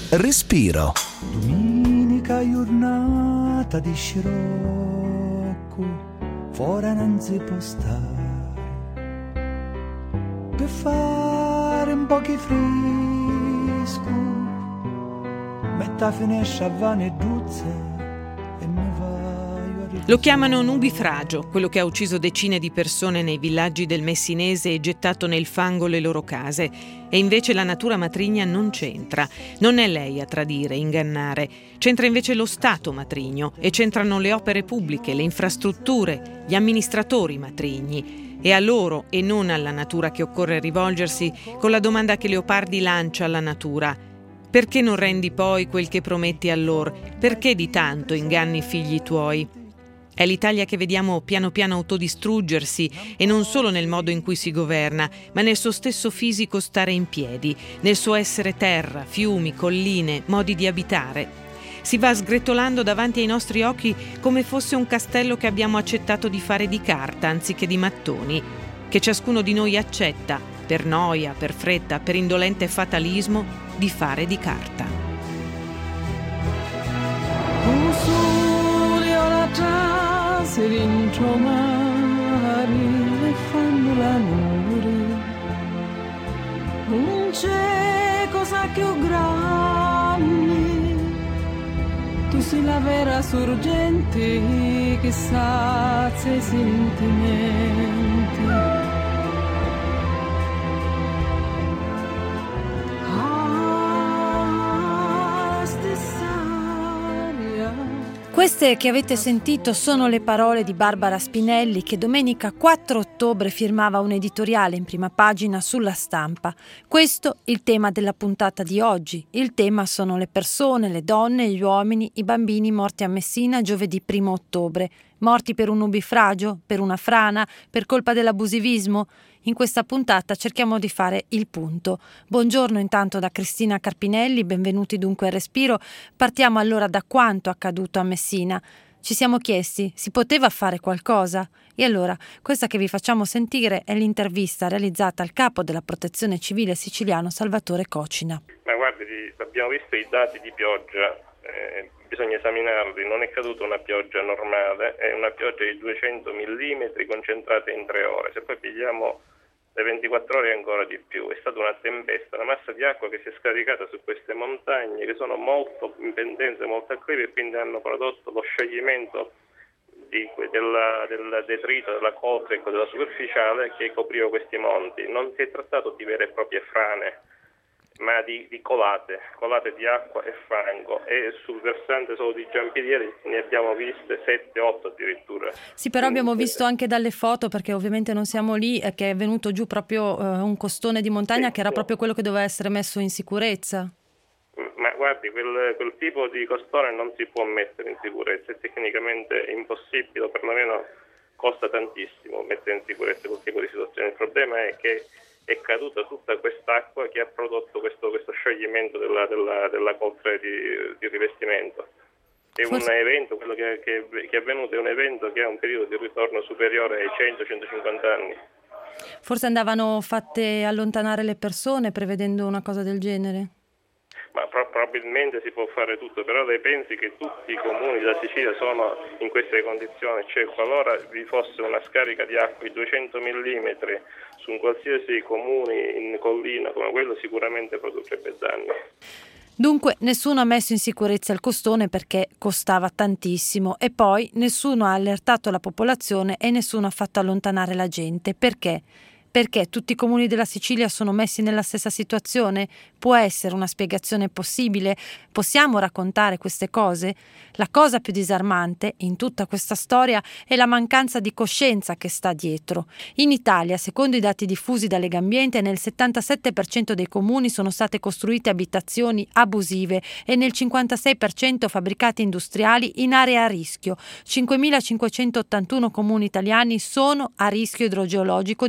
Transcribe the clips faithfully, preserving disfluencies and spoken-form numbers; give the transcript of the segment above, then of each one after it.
Respiro. Domenica giornata di scirocco, fuori non si può stare, per fare un po' di fresco, metta finestra a vane e duzze. Lo chiamano nubifragio, quello che ha ucciso decine di persone nei villaggi del Messinese e gettato nel fango le loro case. E invece la natura matrigna non c'entra. Non è lei a tradire, ingannare. C'entra invece lo Stato matrigno e c'entrano le opere pubbliche, le infrastrutture, gli amministratori matrigni. È a loro e non alla natura che occorre rivolgersi con la domanda che Leopardi lancia alla natura. Perché non rendi poi quel che prometti a loro? Perché di tanto inganni i figli tuoi? È l'Italia che vediamo piano piano autodistruggersi, e non solo nel modo in cui si governa, ma nel suo stesso fisico stare in piedi, nel suo essere terra, fiumi, colline, modi di abitare. Si va sgretolando davanti ai nostri occhi come fosse un castello che abbiamo accettato di fare di carta anziché di mattoni, che ciascuno di noi accetta, per noia, per fretta, per indolente fatalismo, di fare di carta. Si dentro mare e fanno l'amore, non c'è cosa più grande, tu sei la vera sorgente che sazia i sentimenti. Queste che avete sentito sono le parole di Barbara Spinelli, che domenica quattro ottobre firmava un editoriale in prima pagina sulla Stampa. Questo il tema della puntata di oggi. Il tema sono le persone, le donne, gli uomini, i bambini morti a Messina giovedì primo ottobre. Morti per un nubifragio, per una frana, per colpa dell'abusivismo? In questa puntata cerchiamo di fare il punto. Buongiorno intanto da Cristina Carpinelli, benvenuti dunque a Respiro. Partiamo allora da quanto accaduto a Messina. Ci siamo chiesti, si poteva fare qualcosa? E allora, questa che vi facciamo sentire è l'intervista realizzata al capo della Protezione Civile siciliano Salvatore Cocina. Ma guardi, abbiamo visto i dati di pioggia, eh, bisogna esaminarli. Non è caduta una pioggia normale, è una pioggia di duecento millimetri concentrata in tre ore. Se poi pigliamo le ventiquattro ore ancora di più, è stata una tempesta, una massa di acqua che si è scaricata su queste montagne che sono molto in pendenza, molto acclive, e quindi hanno prodotto lo scioglimento di, della, del detrito, della coltre, ecco, della superficiale che copriva questi monti. Non si è trattato di vere e proprie frane, ma di, di colate, colate di acqua e fango, e sul versante solo di Giampilieri ne abbiamo viste sette otto addirittura. Sì, però abbiamo visto anche dalle foto, perché ovviamente non siamo lì, eh, che è venuto giù proprio eh, un costone di montagna, sì, che era sì. proprio quello che doveva essere messo in sicurezza. Ma guardi, quel, quel tipo di costone non si può mettere in sicurezza, è tecnicamente impossibile, o perlomeno costa tantissimo mettere in sicurezza quel tipo di situazione. Il problema è che è caduta tutta quest'acqua che ha prodotto questo, questo scioglimento della, della, della coltre di, di rivestimento. È Forse... un evento, quello che, che, che è avvenuto è un evento che ha un periodo di ritorno superiore ai cento centocinquanta anni. Forse andavano fatte allontanare le persone prevedendo una cosa del genere? Ma pro- probabilmente si può fare tutto, però lei pensi che tutti i comuni della Sicilia sono in queste condizioni, cioè qualora vi fosse una scarica di acqua di duecento millimetri su un qualsiasi comune in collina come quello, sicuramente produrrebbe danni. Dunque nessuno ha messo in sicurezza il costone perché costava tantissimo, e poi nessuno ha allertato la popolazione e nessuno ha fatto allontanare la gente. Perché? Perché tutti i comuni della Sicilia sono messi nella stessa situazione? Può essere una spiegazione possibile? Possiamo raccontare queste cose? La cosa più disarmante in tutta questa storia è la mancanza di coscienza che sta dietro. In Italia, secondo i dati diffusi da Legambiente, nel settantasette per cento dei comuni sono state costruite abitazioni abusive e nel cinquantasei per cento fabbricati industriali in aree a rischio. cinquemilacinquecentottantuno comuni italiani sono a rischio idrogeologico, di cui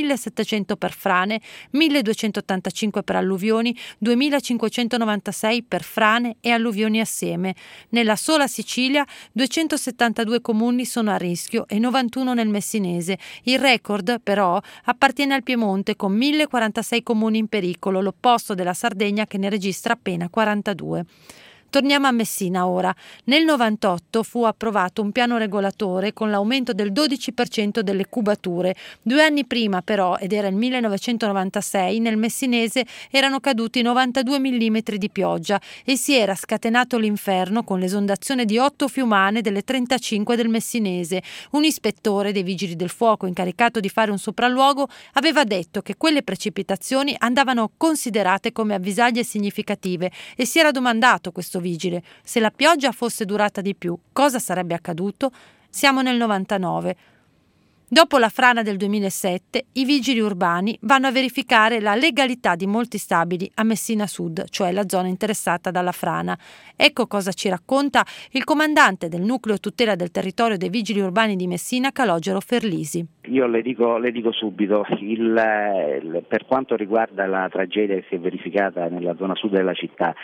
millesettecento per frane, milleduecentottantacinque per alluvioni, duemilacinquecentonovantasei per frane e alluvioni assieme. Nella sola Sicilia duecentosettantadue comuni sono a rischio e novantuno nel Messinese. Il record però appartiene al Piemonte con millequarantasei comuni in pericolo, l'opposto della Sardegna che ne registra appena quarantadue. Torniamo a Messina ora. Nel novantotto fu approvato un piano regolatore con l'aumento del dodici per cento delle cubature. Due anni prima però, ed era il millenovecentonovantasei, nel Messinese erano caduti novantadue millimetri di pioggia e si era scatenato l'inferno con l'esondazione di otto fiumane delle trentacinque del Messinese. Un ispettore dei Vigili del Fuoco incaricato di fare un sopralluogo aveva detto che quelle precipitazioni andavano considerate come avvisaglie significative e si era domandato questo vigile: se la pioggia fosse durata di più, cosa sarebbe accaduto? Siamo nel novantanove. Dopo la frana del duemilasette, i vigili urbani vanno a verificare la legalità di molti stabili a Messina Sud, cioè la zona interessata dalla frana. Ecco cosa ci racconta il comandante del nucleo tutela del territorio dei vigili urbani di Messina, Calogero Ferlisi. Io le dico, le dico subito, il, il, per quanto riguarda la tragedia che si è verificata nella zona sud della città,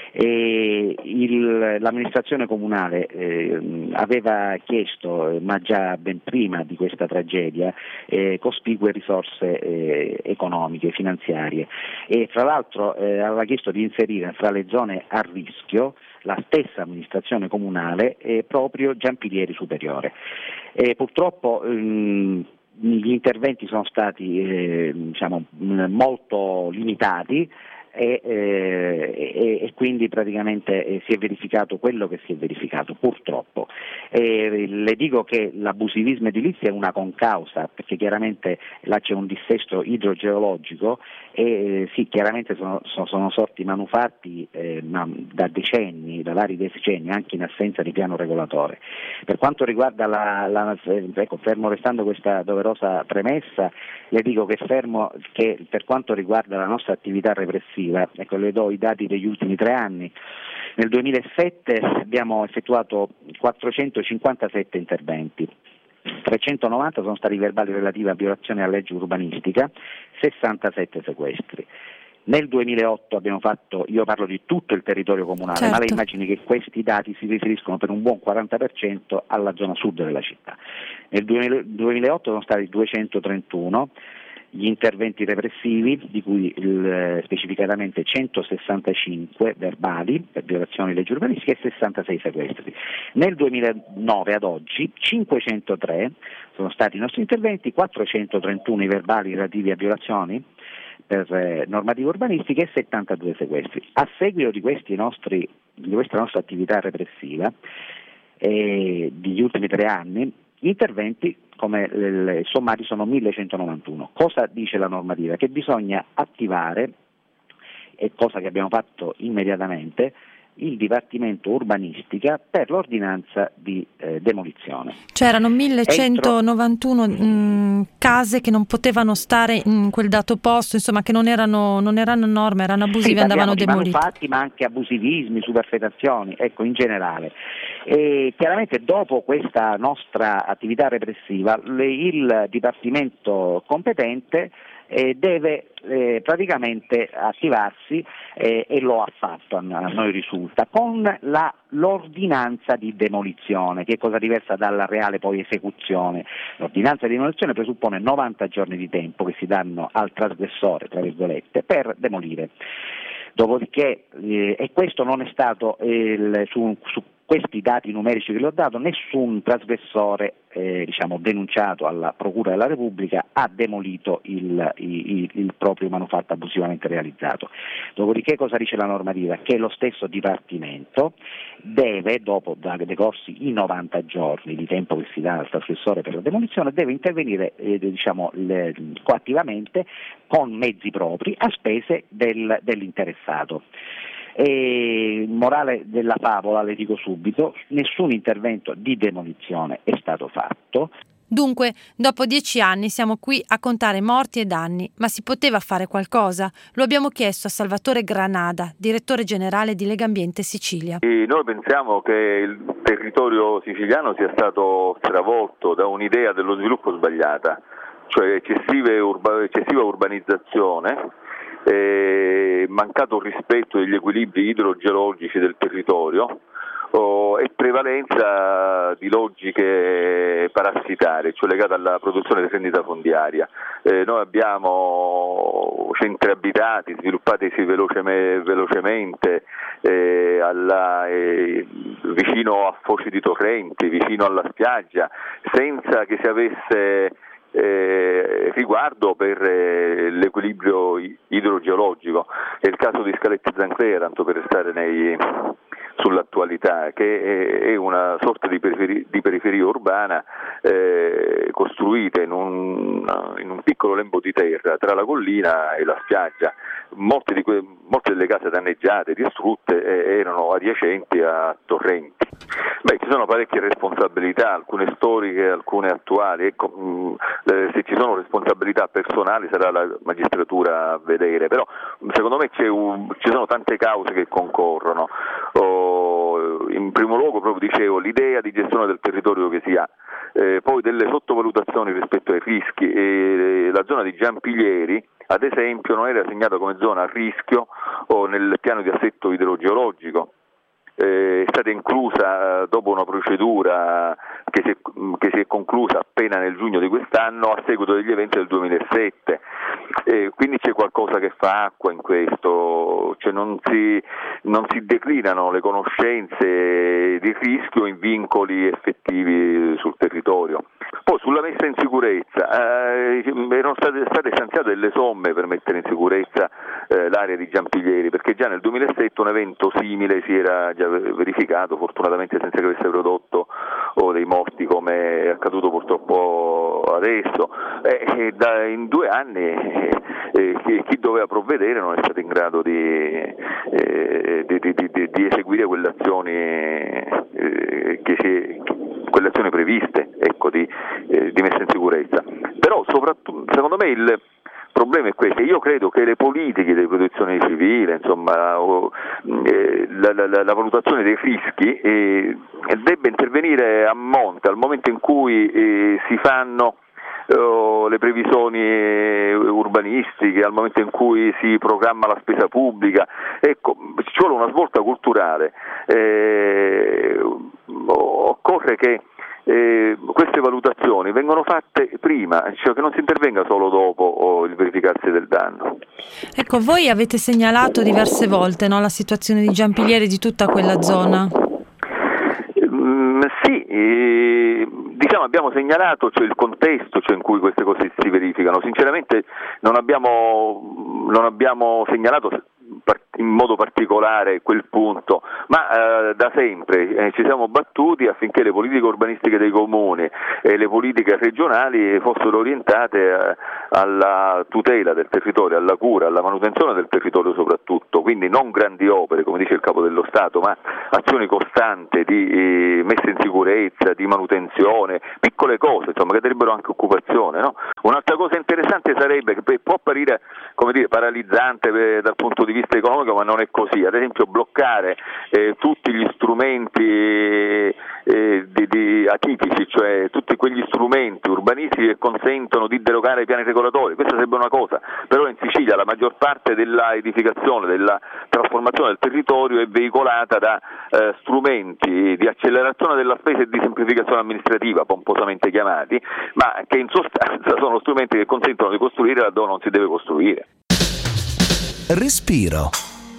eh, il, l'amministrazione comunale eh, aveva chiesto, ma già ben prima di questa tragedia, eh, cospicue risorse eh, economiche, finanziarie, e tra l'altro eh, aveva chiesto di inserire fra le zone a rischio la stessa amministrazione comunale e proprio Giampilieri Superiore. E purtroppo ehm, gli interventi sono stati eh, diciamo, molto limitati e, eh, e, e quindi praticamente eh, si è verificato quello che si è verificato, purtroppo. E le dico che l'abusivismo edilizio è una concausa, perché chiaramente là c'è un dissesto idrogeologico e eh, sì, chiaramente sono, sono, sono sorti manufatti eh, ma da decenni, da vari decenni, anche in assenza di piano regolatore. Per quanto riguarda la, la ecco, fermo restando questa doverosa premessa, le dico che fermo che per quanto riguarda la nostra attività repressiva, ecco, le do i dati degli ultimi tre anni. Nel duemilasette abbiamo effettuato quattrocentocinquantasette interventi, trecentonovanta sono stati verbali relativi a violazione alla legge urbanistica, sessantasette sequestri. Nel duemilaotto abbiamo fatto, io parlo di tutto il territorio comunale, certo, ma lei immagini che questi dati si riferiscono per un buon quaranta per cento alla zona sud della città. Nel duemilaotto sono stati duecentotrentuno gli interventi repressivi, di cui il, specificatamente centosessantacinque verbali per violazione di leggi urbanistiche e sessantasei sequestri. Nel duemilanove ad oggi cinquecentotre sono stati i nostri interventi, quattrocentotrentuno i verbali relativi a violazioni per eh, normative urbanistiche e settantadue sequestri. A seguito di, questi nostri, di questa nostra attività repressiva eh, degli ultimi tre anni, gli interventi come i sommati sono millecentonovantuno. Cosa dice la normativa? Che bisogna attivare, e cosa che abbiamo fatto immediatamente, il Dipartimento Urbanistica per l'ordinanza di eh, demolizione. C'erano millecentonovantuno Entro... mh, case che non potevano stare in quel dato posto, insomma che non erano, non erano norme, erano abusive, sì, andavano demolite. Manufatti, ma anche abusivismi, superfetazioni, ecco, in generale. E chiaramente dopo questa nostra attività repressiva le, il Dipartimento competente eh, deve eh, praticamente attivarsi eh, e lo ha fatto, a noi risulta, con la, l'ordinanza di demolizione, che è cosa diversa dalla reale poi esecuzione. L'ordinanza di demolizione presuppone novanta giorni di tempo che si danno al trasgressore, tra virgolette, per demolire. Dopodiché, eh, e questo non è stato eh, su, su questi dati numerici che le ho dato, nessun trasgressore eh, diciamo, denunciato alla Procura della Repubblica ha demolito il, il, il proprio manufatto abusivamente realizzato. Dopodiché cosa dice la normativa? Che lo stesso Dipartimento deve, dopo da decorsi i novanta giorni di tempo che si dà al trasgressore per la demolizione, deve intervenire eh, diciamo, le, coattivamente con mezzi propri a spese del, dell'interessato. E morale della favola, le dico subito, nessun intervento di demolizione è stato fatto. Dunque, dopo dieci anni siamo qui a contare morti e danni, ma si poteva fare qualcosa? Lo abbiamo chiesto a Salvatore Granada, direttore generale di Legambiente Sicilia. E noi pensiamo che il territorio siciliano sia stato stravolto da un'idea dello sviluppo sbagliata. cioè eccessive urba, eccessiva urbanizzazione, eh, mancato rispetto degli equilibri idrogeologici del territorio, oh, e prevalenza di logiche parassitarie, cioè legate alla produzione di rendita fondiaria. Eh, noi abbiamo centri abitati sviluppatisi velocemente, velocemente eh, alla, eh, vicino a foci di torrenti, vicino alla spiaggia, senza che si avesse Eh, riguardo per eh, l'equilibrio idrogeologico. È il caso di Scalette Zanclea, tanto per restare nei, sull'attualità, che è, è una sorta di periferia, di periferia urbana eh, costruita in un, in un piccolo lembo di terra tra la collina e la spiaggia. Molte, di que- molte delle case danneggiate, distrutte, eh, erano adiacenti a torrenti. Beh, ci sono parecchie responsabilità, alcune storiche, alcune attuali. Ecco, mh, eh, se ci sono responsabilità personali sarà la magistratura a vedere, però secondo me c'è un, ci sono tante cause che concorrono. Oh, in primo luogo, proprio dicevo, l'idea di gestione del territorio che si ha, eh, poi delle sottovalutazioni rispetto ai rischi. E la zona di Giampilieri, ad esempio, non era segnata come zona a rischio o nel piano di assetto idrogeologico. Eh, è stata inclusa dopo una procedura che si, è, che si è conclusa appena nel giugno di quest'anno a seguito degli eventi del duemilasette. Eh, quindi c'è qualcosa che fa acqua in questo, cioè non si, non si declinano le conoscenze di rischio in vincoli effettivi sul territorio. Poi sulla messa in sicurezza eh, erano state, state stanziate delle somme per mettere in sicurezza eh, l'area di Giampilieri, perché già nel duemilasette un evento simile si era già verificato, fortunatamente senza che avesse prodotto oh, dei morti come è accaduto purtroppo adesso. Eh, eh, da, in due anni eh, eh, chi doveva provvedere non è stato in grado di, eh, di, di, di, di eseguire quelle azioni, eh, che si, quelle azioni previste, ecco, di, eh, di messa in sicurezza. Però soprattutto, secondo me, il problema è questo. Io credo che le politiche di protezione civile, insomma, o, eh, la, la, la valutazione dei rischi eh, debba intervenire a monte al momento in cui eh, si fanno eh, le previsioni urbanistiche, al momento in cui si programma la spesa pubblica. Ecco, ci vuole una svolta culturale. Eh, occorre che Eh, queste valutazioni vengono fatte prima, cioè che non si intervenga solo dopo o il verificarsi del danno. Ecco, voi avete segnalato diverse volte, no, la situazione di Giampilieri, di tutta quella zona. Mm, sì, eh, diciamo abbiamo segnalato, cioè, il contesto, cioè, in cui queste cose si verificano. Sinceramente non abbiamo, non abbiamo segnalato in modo particolare quel punto, ma eh, da sempre eh, ci siamo battuti affinché le politiche urbanistiche dei comuni e le politiche regionali fossero orientate eh, alla tutela del territorio, alla cura, alla manutenzione del territorio soprattutto, quindi non grandi opere come dice il Capo dello Stato, ma azioni costanti di eh, messa in sicurezza, di manutenzione, piccole cose, insomma, che darebbero anche occupazione, no? Un'altra cosa interessante sarebbe, che può apparire, come dire, paralizzante eh, dal punto di vista economico, ma non è così, ad esempio bloccare eh, tutti gli strumenti eh, di, di atipici, cioè tutti quegli strumenti urbanistici che consentono di derogare ai piani regolatori. Questa sarebbe una cosa, però in Sicilia la maggior parte della edificazione, della trasformazione del territorio è veicolata da eh, strumenti di accelerazione della spesa e di semplificazione amministrativa, pomposamente chiamati, ma che in sostanza sono strumenti che consentono di costruire laddove non si deve costruire. Respiro.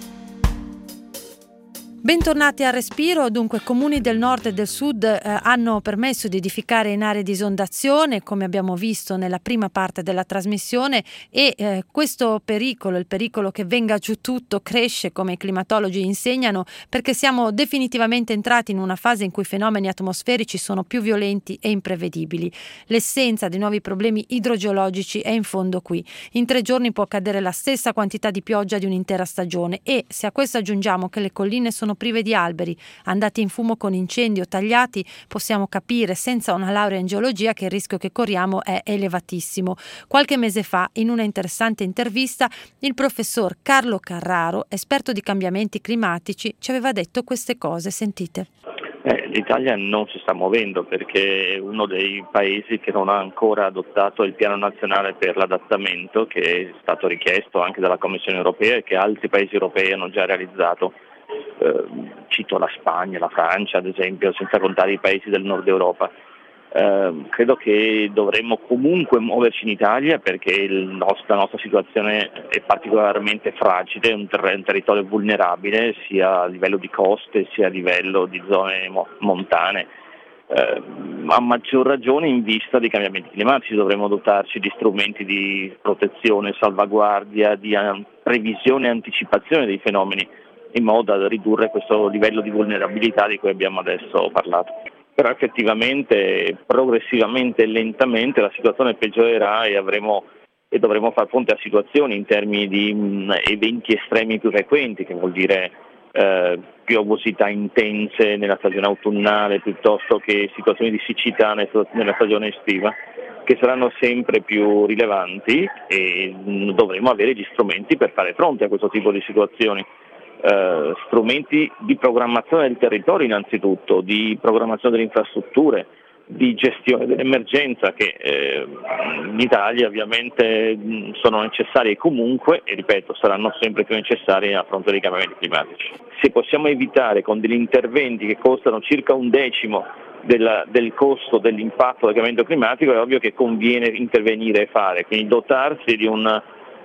Bentornati a Respiro. Dunque, comuni del nord e del sud eh, hanno permesso di edificare in aree di esondazione, come abbiamo visto nella prima parte della trasmissione, e eh, questo pericolo, il pericolo che venga giù tutto, cresce, come i climatologi insegnano, perché siamo definitivamente entrati in una fase in cui i fenomeni atmosferici sono più violenti e imprevedibili. L'essenza dei nuovi problemi idrogeologici è in fondo qui. In tre giorni può cadere la stessa quantità di pioggia di un'intera stagione, e se a questo aggiungiamo che le colline sono prive di alberi, andati in fumo con incendi o tagliati, possiamo capire senza una laurea in geologia che il rischio che corriamo è elevatissimo. Qualche mese fa, in una interessante intervista, il professor Carlo Carraro, esperto di cambiamenti climatici, ci aveva detto queste cose. Sentite. Eh, L'Italia non si sta muovendo perché è uno dei paesi che non ha ancora adottato il piano nazionale per l'adattamento, che è stato richiesto anche dalla Commissione europea e che altri paesi europei hanno già realizzato. Eh, cito la Spagna, la Francia ad esempio, senza contare i paesi del nord Europa. Eh, credo che dovremmo comunque muoverci in Italia perché il nostro, la nostra situazione è particolarmente fragile, è un, ter- un territorio vulnerabile sia a livello di coste sia a livello di zone mo- montane. Eh, a maggior ragione in vista dei cambiamenti climatici dovremmo dotarci di strumenti di protezione, salvaguardia, di an- previsione e anticipazione dei fenomeni in modo da ridurre questo livello di vulnerabilità di cui abbiamo adesso parlato. Però effettivamente, progressivamente e lentamente la situazione peggiorerà e avremo e dovremo far fronte a situazioni in termini di mh, eventi estremi più frequenti, che vuol dire eh, piovosità intense nella stagione autunnale piuttosto che situazioni di siccità nella stagione estiva, che saranno sempre più rilevanti e mh, dovremo avere gli strumenti per fare fronte a questo tipo di situazioni. Uh, strumenti di programmazione del territorio innanzitutto, di programmazione delle infrastrutture, di gestione dell'emergenza che eh, in Italia ovviamente mh, sono necessarie comunque e ripeto saranno sempre più necessarie a fronte dei cambiamenti climatici. Se possiamo evitare con degli interventi che costano circa un decimo del, del costo dell'impatto del cambiamento climatico è ovvio che conviene intervenire e fare, quindi dotarsi di un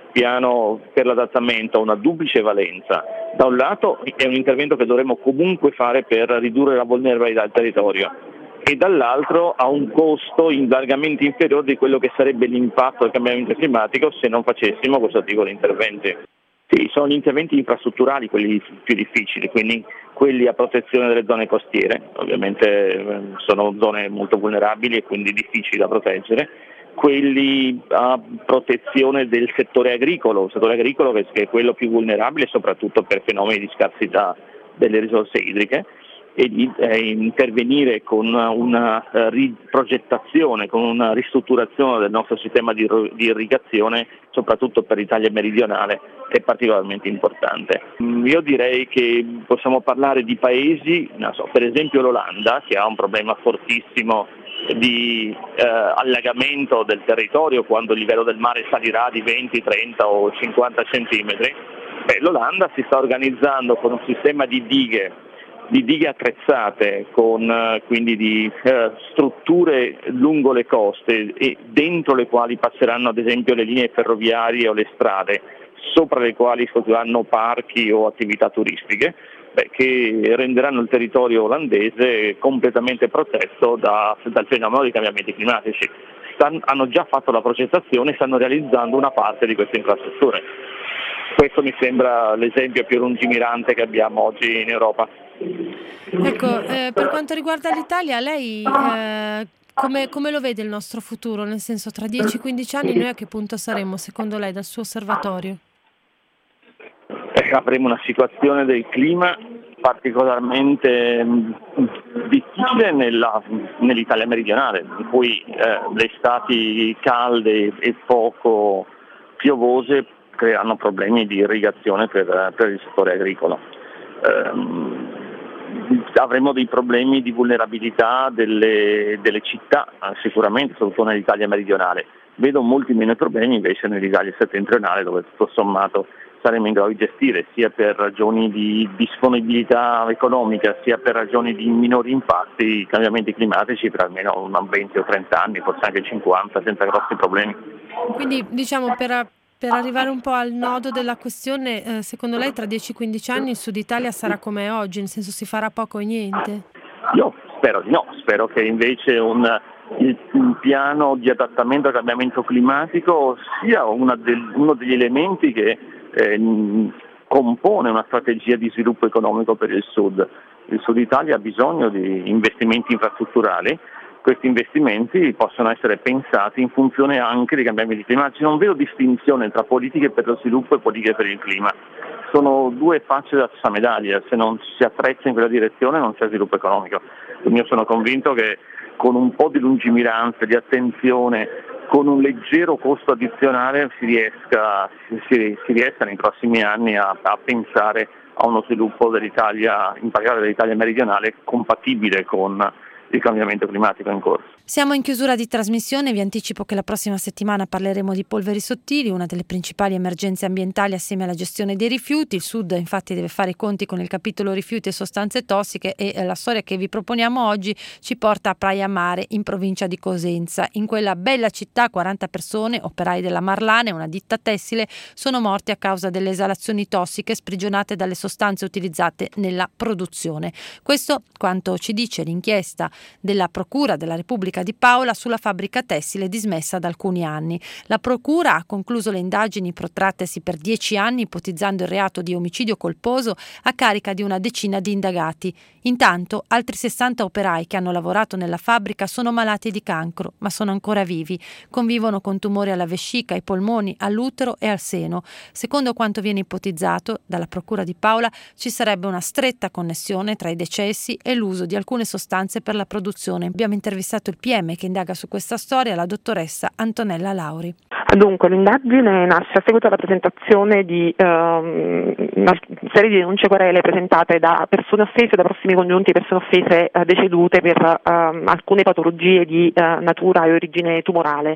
piano per l'adattamento ha una duplice valenza. Da un lato è un intervento che dovremmo comunque fare per ridurre la vulnerabilità del territorio e dall'altro ha un costo largamente inferiore di quello che sarebbe l'impatto del cambiamento climatico se non facessimo questo tipo di interventi. Sì, sono gli interventi infrastrutturali quelli più difficili, quindi quelli a protezione delle zone costiere, ovviamente sono zone molto vulnerabili e quindi difficili da proteggere, quelli a protezione del settore agricolo, il settore agricolo che è quello più vulnerabile soprattutto per fenomeni di scarsità delle risorse idriche e di eh, intervenire con una uh, riprogettazione, con una ristrutturazione del nostro sistema di, di irrigazione, soprattutto per l'Italia meridionale, è particolarmente importante. Io direi che possiamo parlare di paesi, non so, per esempio l'Olanda, che ha un problema fortissimo di eh, allagamento del territorio quando il livello del mare salirà di venti, trenta o cinquanta centimetri. Beh, l'Olanda si sta organizzando con un sistema di dighe, di dighe attrezzate, con eh, quindi di eh, strutture lungo le coste e dentro le quali passeranno ad esempio le linee ferroviarie o le strade, sopra le quali costruiranno parchi o attività turistiche. Beh, che renderanno il territorio olandese completamente protetto da, dal fenomeno dei cambiamenti climatici. Stan, hanno già fatto la progettazione e stanno realizzando una parte di queste infrastrutture. Questo mi sembra l'esempio più lungimirante che abbiamo oggi in Europa. Ecco, eh, per quanto riguarda l'Italia, lei eh, come, come lo vede il nostro futuro? Nel senso, tra dieci quindici anni noi a che punto saremo, secondo lei, dal suo osservatorio? Eh, avremo una situazione del clima particolarmente mh, difficile nella, nell'Italia meridionale, in cui eh, le estati calde e poco piovose creano problemi di irrigazione per, per il settore agricolo. Eh, avremo dei problemi di vulnerabilità delle, delle città, sicuramente, soprattutto nell'Italia meridionale. Vedo molti meno problemi invece nell'Italia settentrionale, dove tutto sommato saremo in grado di gestire sia per ragioni di disponibilità economica sia per ragioni di minori impatti i cambiamenti climatici per almeno venti o trenta anni, forse anche cinquanta, senza grossi problemi. Quindi diciamo per, per arrivare un po' al nodo della questione, eh, secondo lei tra dieci quindici anni il Sud Italia sarà come oggi, nel senso si farà poco o niente? Io spero di no, spero che invece un il piano di adattamento al cambiamento climatico sia una del, uno degli elementi che eh, compone una strategia di sviluppo economico per il Sud. Il Sud Italia ha bisogno di investimenti infrastrutturali, questi investimenti possono essere pensati in funzione anche dei cambiamenti climatici. Non vedo distinzione tra politiche per lo sviluppo e politiche per il clima. Sono due facce della stessa medaglia, se non si attrezza in quella direzione non c'è sviluppo economico. Quindi io sono convinto che con un po' di lungimiranza, di attenzione, con un leggero costo addizionale si riesca, si, si riesca nei prossimi anni a, a pensare a uno sviluppo dell'Italia, in particolare dell'Italia meridionale, compatibile con il cambiamento climatico in corso. Siamo in chiusura di trasmissione, vi anticipo che la prossima settimana parleremo di polveri sottili, una delle principali emergenze ambientali assieme alla gestione dei rifiuti. Il Sud infatti deve fare i conti con il capitolo rifiuti e sostanze tossiche e la storia che vi proponiamo oggi ci porta a Praia Mare, in provincia di Cosenza. In quella bella città quaranta persone, operai della Marlane, una ditta tessile, sono morti a causa delle esalazioni tossiche sprigionate dalle sostanze utilizzate nella produzione. Questo quanto ci dice l'inchiesta della Procura della Repubblica di Paola sulla fabbrica tessile dismessa da alcuni anni. La Procura ha concluso le indagini protrattesi per dieci anni, ipotizzando il reato di omicidio colposo a carica di una decina di indagati. Intanto altri sessanta operai che hanno lavorato nella fabbrica sono malati di cancro, ma sono ancora vivi. Convivono con tumori alla vescica, ai polmoni, all'utero e al seno. Secondo quanto viene ipotizzato dalla Procura di Paola, ci sarebbe una stretta connessione tra i decessi e l'uso di alcune sostanze per la produzione. Abbiamo intervistato il P M che indaga su questa storia, la dottoressa Antonella Lauri. Dunque, l'indagine nasce a seguito della presentazione di um, una serie di denunce querele presentate da persone offese, da prossimi congiunti di persone offese uh, decedute per um, alcune patologie di uh, natura e origine tumorale.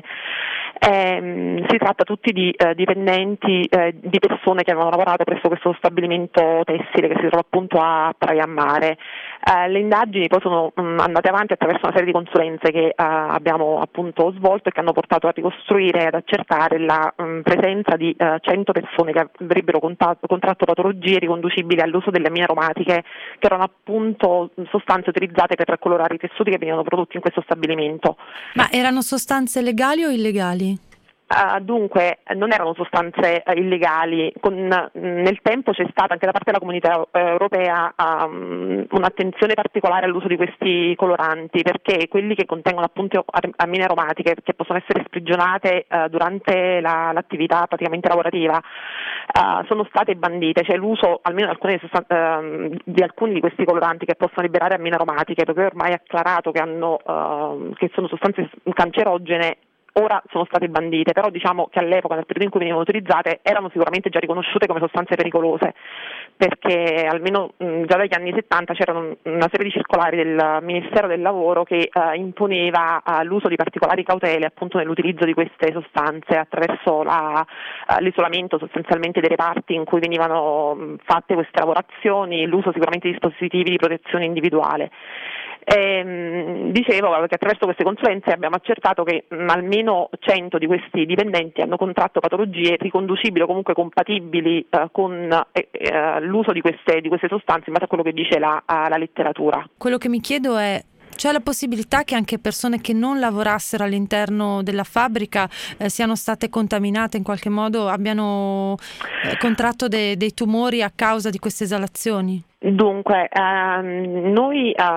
Eh, si tratta tutti di eh, dipendenti eh, di persone che avevano lavorato presso questo stabilimento tessile che si trova appunto a Praia Mare. Eh, le indagini poi sono mh, andate avanti attraverso una serie di consulenze che eh, abbiamo appunto svolto e che hanno portato a ricostruire e ad accertare la mh, presenza di eh, cento persone che avrebbero contatto, contratto patologie riconducibili all'uso delle ammine aromatiche, che erano appunto sostanze utilizzate per colorare i tessuti che venivano prodotti in questo stabilimento. Ma erano sostanze legali o illegali? Uh, dunque non erano sostanze uh, illegali. Con, uh, nel tempo c'è stata anche da parte della comunità uh, europea um, un'attenzione particolare all'uso di questi coloranti, perché quelli che contengono appunto ammine aromatiche, che possono essere sprigionate uh, durante la, l'attività praticamente lavorativa, uh, sono state bandite. C'è l'uso almeno di, alcune sostan- uh, di alcuni di questi coloranti che possono liberare ammine aromatiche, perché ormai è acclarato che, hanno, uh, che sono sostanze cancerogene. Ora sono state bandite, però diciamo che all'epoca, nel periodo in cui venivano utilizzate, erano sicuramente già riconosciute come sostanze pericolose, perché almeno mh, già dagli anni settanta c'erano una serie di circolari del Ministero del Lavoro che uh, imponeva uh, l'uso di particolari cautele appunto nell'utilizzo di queste sostanze attraverso la, uh, l'isolamento sostanzialmente dei reparti in cui venivano mh, fatte queste lavorazioni, l'uso sicuramente di dispositivi di protezione individuale. E, dicevo che attraverso queste consulenze abbiamo accertato che mh, almeno cento di questi dipendenti hanno contratto patologie riconducibili o comunque compatibili uh, con eh, eh, l'uso di queste, di queste sostanze in base a quello che dice la, uh, la letteratura. Quello che mi chiedo è: c'è la possibilità che anche persone che non lavorassero all'interno della fabbrica eh, siano state contaminate in qualche modo, abbiano eh, contratto de- dei tumori a causa di queste esalazioni? Dunque, ehm, noi eh,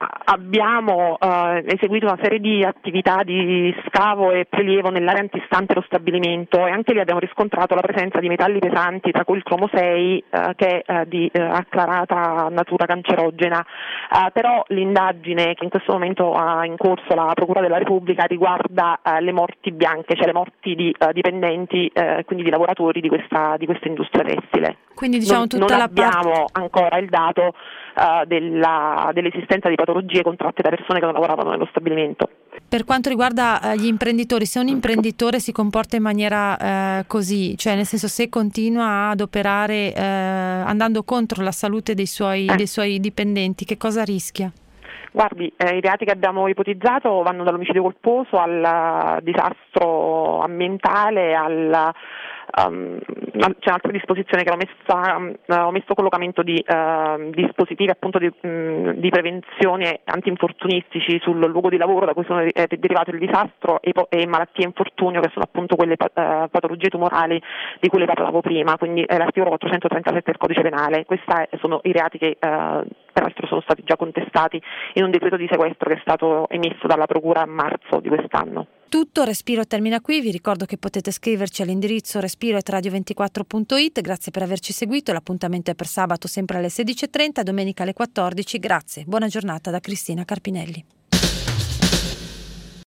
abbiamo eh, eseguito una serie di attività di scavo e prelievo nell'area antistante lo stabilimento, e anche lì abbiamo riscontrato la presenza di metalli pesanti, tra cui il cromo sei, eh, che è eh, di eh, acclarata natura cancerogena. Eh, però l'indagine che in questo momento ha in corso la Procura della Repubblica riguarda eh, le morti bianche, cioè le morti di eh, dipendenti, eh, quindi di lavoratori di questa, di questa industria tessile. Quindi diciamo non, tutta non la abbiamo parte... ancora il dato uh, della, dell'esistenza di patologie contratte da persone che non lavoravano nello stabilimento. Per quanto riguarda uh, gli imprenditori, se un imprenditore si comporta in maniera uh, così, cioè nel senso se continua ad operare uh, andando contro la salute dei suoi, eh. dei suoi dipendenti, che cosa rischia? Guardi, eh, i reati che abbiamo ipotizzato vanno dall'omicidio colposo al disastro ambientale, al Um, c'è un'altra disposizione che ho, messa, um, ho messo collocamento di uh, dispositivi appunto di, um, di prevenzione antinfortunistici sul luogo di lavoro da cui sono eh, derivato il disastro, e, e malattie e infortunio, che sono appunto quelle uh, patologie tumorali di cui le parlavo prima, quindi è l'articolo quattrocentotrentasette del codice penale. Questi sono i reati che uh, peraltro sono stati già contestati in un decreto di sequestro che è stato emesso dalla Procura a marzo di quest'anno. Tutto, Respiro termina qui. Vi ricordo che potete scriverci all'indirizzo respiro at radio ventiquattro punto it. Grazie per averci seguito. L'appuntamento è per sabato sempre alle sedici e trenta, domenica alle quattordici. Grazie. Buona giornata da Cristina Carpinelli.